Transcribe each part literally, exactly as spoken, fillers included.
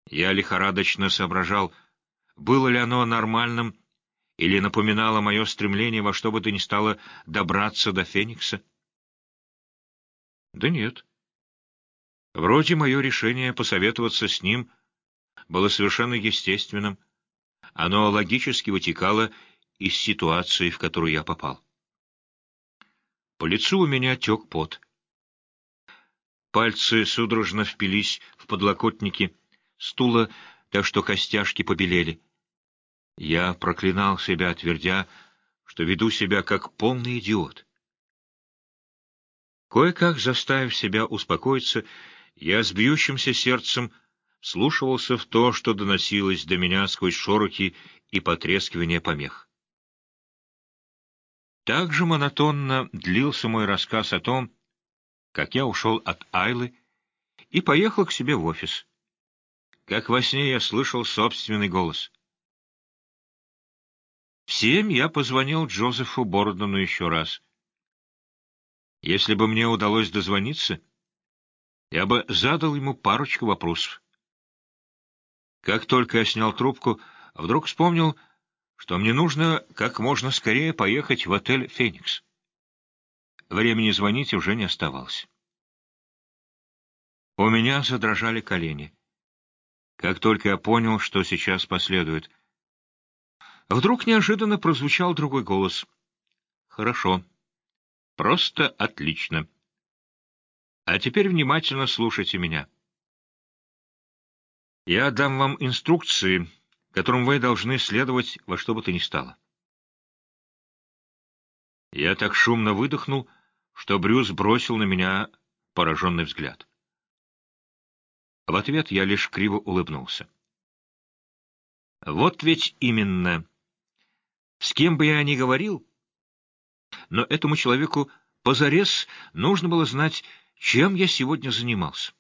Я лихорадочно соображал, было ли оно нормальным или напоминало мое стремление во что бы то ни стало добраться до Феникса. Да нет. Вроде мое решение посоветоваться с ним было совершенно естественным. Оно логически вытекало из ситуации, в которую я попал. По лицу у меня тек пот. Пальцы судорожно впились в подлокотники стула, так что костяшки побелели. Я проклинал себя, твердя, что веду себя как полный идиот. Кое-как заставив себя успокоиться, я с бьющимся сердцем вслушивался в то, что доносилось до меня сквозь шорохи и потрескивание помех. Так же монотонно длился мой рассказ о том, как я ушел от Айлы и поехал к себе в офис. Как во сне я слышал собственный голос. В семь я позвонил Джозефу Бордону еще раз. Если бы мне удалось дозвониться, я бы задал ему парочку вопросов. Как только я снял трубку, вдруг вспомнил, что мне нужно как можно скорее поехать в отель «Феникс». Времени звонить уже не оставалось. У меня задрожали колени. Как только я понял, что сейчас последует, вдруг неожиданно прозвучал другой голос. «Хорошо. Просто отлично. А теперь внимательно слушайте меня. Я дам вам инструкции, которым вы должны следовать во что бы то ни стало». Я так шумно выдохнул, что Брюс бросил на меня пораженный взгляд. В ответ я лишь криво улыбнулся. Вот ведь именно. С кем бы я ни говорил, но этому человеку позарез нужно было знать, чем я сегодня занимался.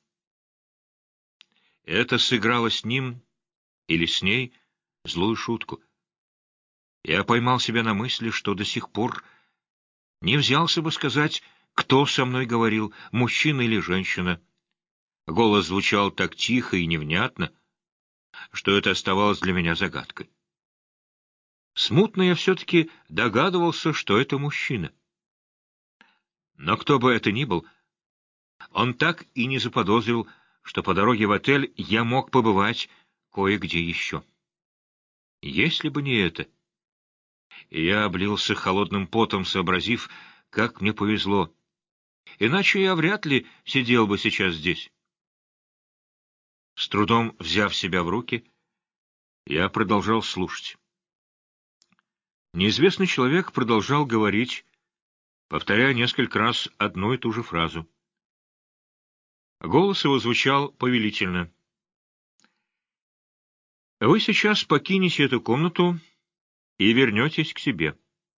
Это сыграло с ним или с ней злую шутку. Я поймал себя на мысли, что до сих пор не взялся бы сказать, кто со мной говорил, мужчина или женщина. Голос звучал так тихо и невнятно, что это оставалось для меня загадкой. Смутно я все-таки догадывался, что это мужчина. Но кто бы это ни был, он так и не заподозрил, что по дороге в отель я мог побывать кое-где еще. Если бы не это... Я облился холодным потом, сообразив, как мне повезло. Иначе я вряд ли сидел бы сейчас здесь. С трудом взяв себя в руки, я продолжал слушать. Неизвестный человек продолжал говорить, повторяя несколько раз одну и ту же фразу. Голос его звучал повелительно. «Вы сейчас покинете эту комнату и вернетесь к себе.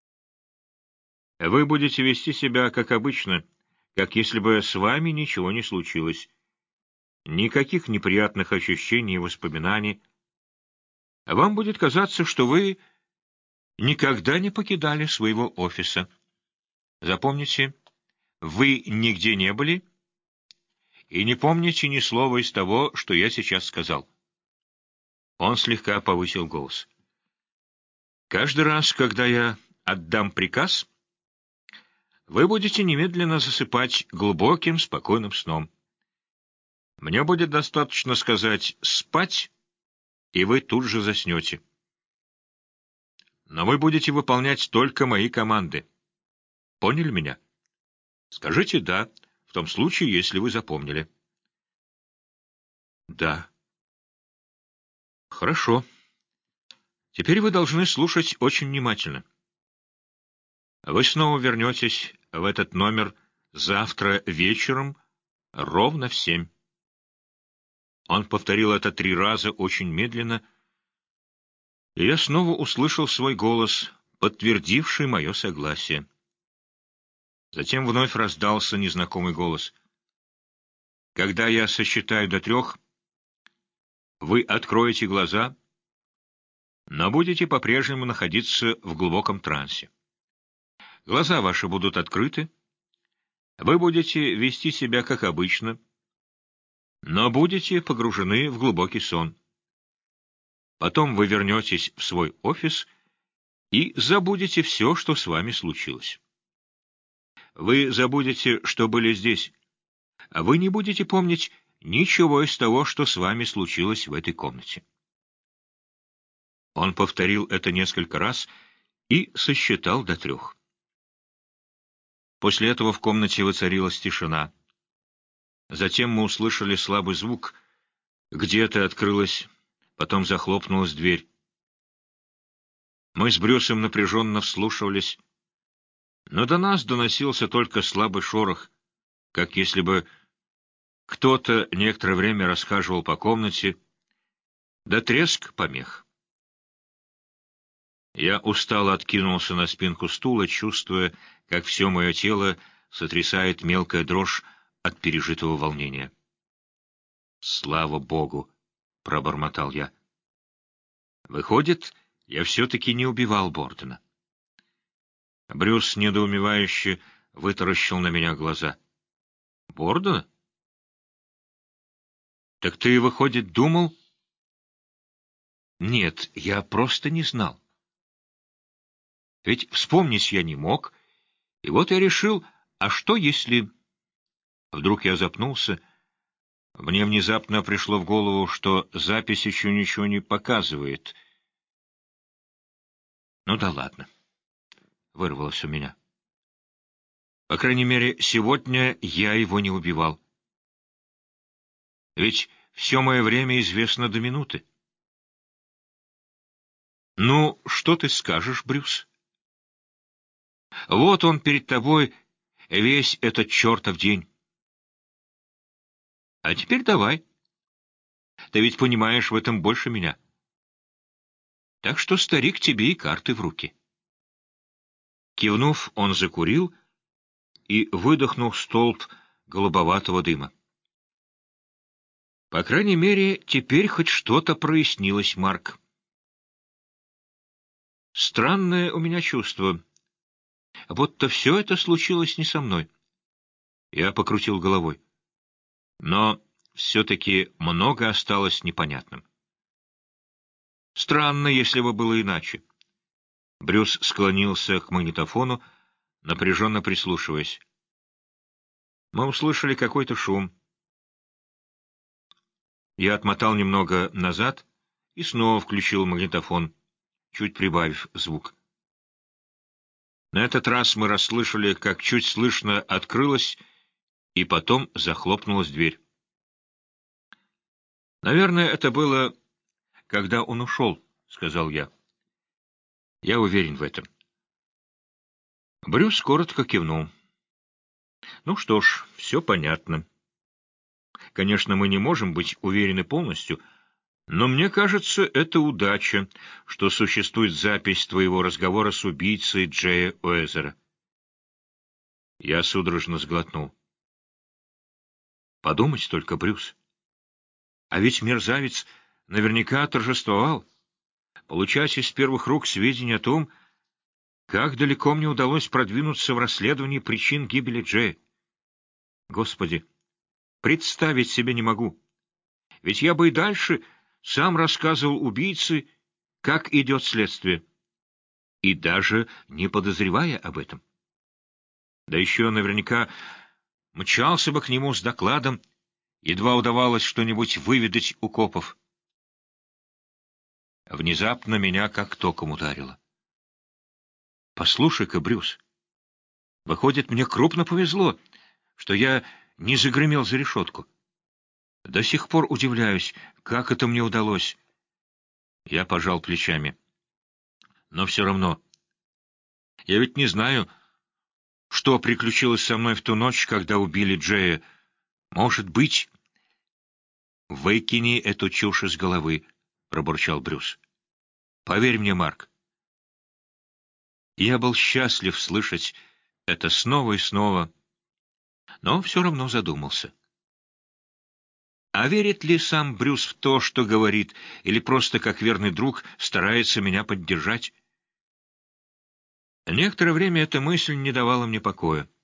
Вы будете вести себя как обычно, как если бы с вами ничего не случилось. Никаких неприятных ощущений и воспоминаний. Вам будет казаться, что вы никогда не покидали своего офиса. Запомните, вы нигде не были и не помните ни слова из того, что я сейчас сказал». Он слегка повысил голос. «Каждый раз, когда я отдам приказ, вы будете немедленно засыпать глубоким, спокойным сном. Мне будет достаточно сказать «спать», и вы тут же заснете. Но вы будете выполнять только мои команды. Поняли меня? Скажите «да», в том случае, если вы запомнили. Да. Хорошо. Теперь вы должны слушать очень внимательно. Вы снова вернетесь в этот номер завтра вечером ровно в семь. Он повторил это три раза очень медленно, и я снова услышал свой голос, подтвердивший мое согласие. Затем вновь раздался незнакомый голос. «Когда я сосчитаю до трех, вы откроете глаза, но будете по-прежнему находиться в глубоком трансе. Глаза ваши будут открыты, вы будете вести себя как обычно, но будете погружены в глубокий сон. Потом вы вернетесь в свой офис и забудете все, что с вами случилось. Вы забудете, что были здесь, а вы не будете помнить ничего из того, что с вами случилось в этой комнате. Он повторил это несколько раз и сосчитал до трех. После этого в комнате воцарилась тишина. Затем мы услышали слабый звук. Где-то открылась, потом захлопнулась дверь. Мы с Брюсом напряженно вслушивались, но до нас доносился только слабый шорох, как если бы кто-то некоторое время расхаживал по комнате, да треск помех. Я устало откинулся на спинку стула, чувствуя, как все мое тело сотрясает мелкая дрожь от пережитого волнения. «Слава Богу!» — пробормотал я. «Выходит, я все-таки не убивал Бордена». Брюс недоумевающе вытаращил на меня глаза. «Бордена? Так ты, выходит, думал?» «Нет, я просто не знал. Ведь вспомнить я не мог, и вот я решил, а что если...» Вдруг я запнулся. Мне внезапно пришло в голову, что запись еще ничего не показывает. «Ну да ладно», — вырвалось у меня. «По крайней мере, сегодня я его не убивал. Ведь все мое время известно до минуты». «Ну, что ты скажешь, Брюс? Вот он перед тобой весь этот чертов день. А теперь давай. Ты ведь понимаешь в этом больше меня. Так что, старик, тебе и карты в руки». Кивнув, он закурил и выдохнул столб голубоватого дыма. «По крайней мере, теперь хоть что-то прояснилось, Марк. Странное у меня чувство, будто все это случилось не со мной». Я покрутил головой. Но все-таки много осталось непонятным. Странно, если бы было иначе. Брюс склонился к магнитофону, напряженно прислушиваясь. Мы услышали какой-то шум. Я отмотал немного назад и снова включил магнитофон, чуть прибавив звук. На этот раз мы расслышали, как чуть слышно открылась и потом захлопнулась дверь. «Наверное, это было, когда он ушел», — сказал я. «Я уверен в этом». Брюс коротко кивнул. «Ну что ж, все понятно. Конечно, мы не можем быть уверены полностью, но мне кажется, это удача, что существует запись твоего разговора с убийцей Джея Уэзера». Я судорожно сглотнул. «Подумать только, Брюс. А ведь мерзавец наверняка торжествовал, получать из первых рук сведения о том, как далеко мне удалось продвинуться в расследовании причин гибели Джея. Господи, представить себе не могу. Ведь я бы и дальше сам рассказывал убийце, как идет следствие, и даже не подозревая об этом. Да еще наверняка мчался бы к нему с докладом, едва удавалось что-нибудь выведать у копов. Внезапно меня как током ударило. «Послушай-ка, Брюс, выходит, мне крупно повезло, что я не загремел за решетку. До сих пор удивляюсь, как это мне удалось». Я пожал плечами. «Но все равно. Я ведь не знаю, что приключилось со мной в ту ночь, когда убили Джея. Может быть...» «Выкини эту чушь из головы», — пробурчал Брюс. «Поверь мне, Марк». Я был счастлив слышать это снова и снова, но все равно задумался. А верит ли сам Брюс в то, что говорит, или просто, как верный друг, старается меня поддержать? Некоторое время эта мысль не давала мне покоя.